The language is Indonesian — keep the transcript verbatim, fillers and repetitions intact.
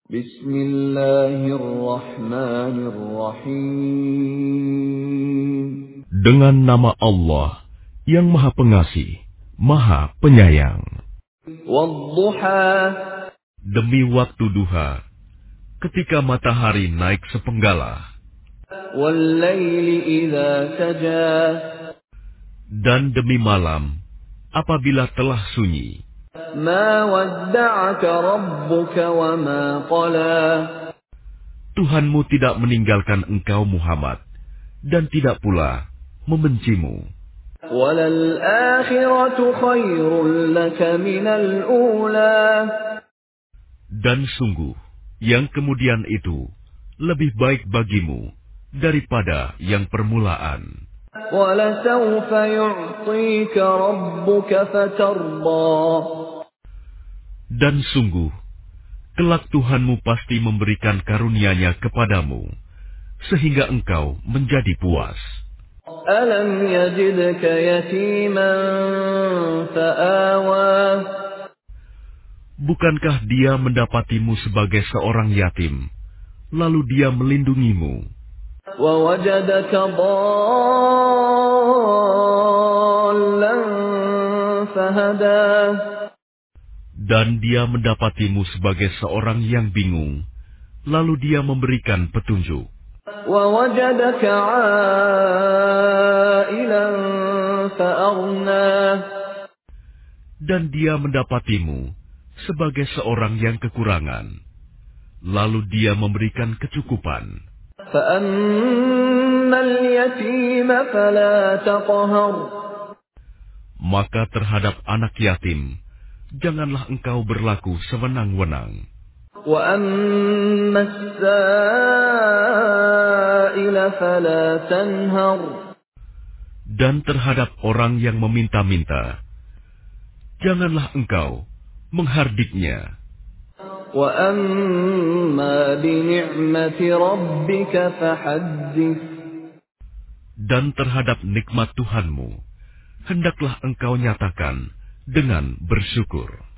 Bismillahirrahmanirrahim. Dengan nama Allah yang Maha Pengasih, Maha Penyayang. Wadduha. Demi waktu duha, ketika matahari naik sepenggalah. Wallaili idza saja. Dan demi malam, apabila telah sunyi. Ma wadda'aka rabbuka wa ma qala. Tuhanmu tidak meninggalkan engkau Muhammad, dan tidak pula membencimu. Walal akhiratu khairul laka minal ula. Dan sungguh, yang kemudian itu lebih baik bagimu daripada yang permulaan. Walasawfa yu'tika rabbuka fatarda. Dan sungguh, kelak Tuhanmu pasti memberikan karunia-Nya kepadamu, sehingga engkau menjadi puas. Alam yajidka yatiman fa'awa. Bukankah Dia mendapatimu sebagai seorang yatim, lalu Dia melindungimu? Wa wajadaka dhallan fahada. Dan Dia mendapatimu sebagai seorang yang bingung, lalu Dia memberikan petunjuk. Wa wajadaka 'ailan fa'aghna. Dan Dia mendapatimu sebagai seorang yang kekurangan, lalu Dia memberikan kecukupan. Fa'ammal yatima fala taqhar. Maka terhadap anak yatim, janganlah engkau berlaku sewenang-wenang. Wa ammas sa'ila fala tanhar. Dan terhadap orang yang meminta-minta, janganlah engkau menghardiknya. Wa amma bi ni'mati rabbika fahaddits. Dan terhadap nikmat Tuhanmu, hendaklah engkau nyatakan dengan bersyukur.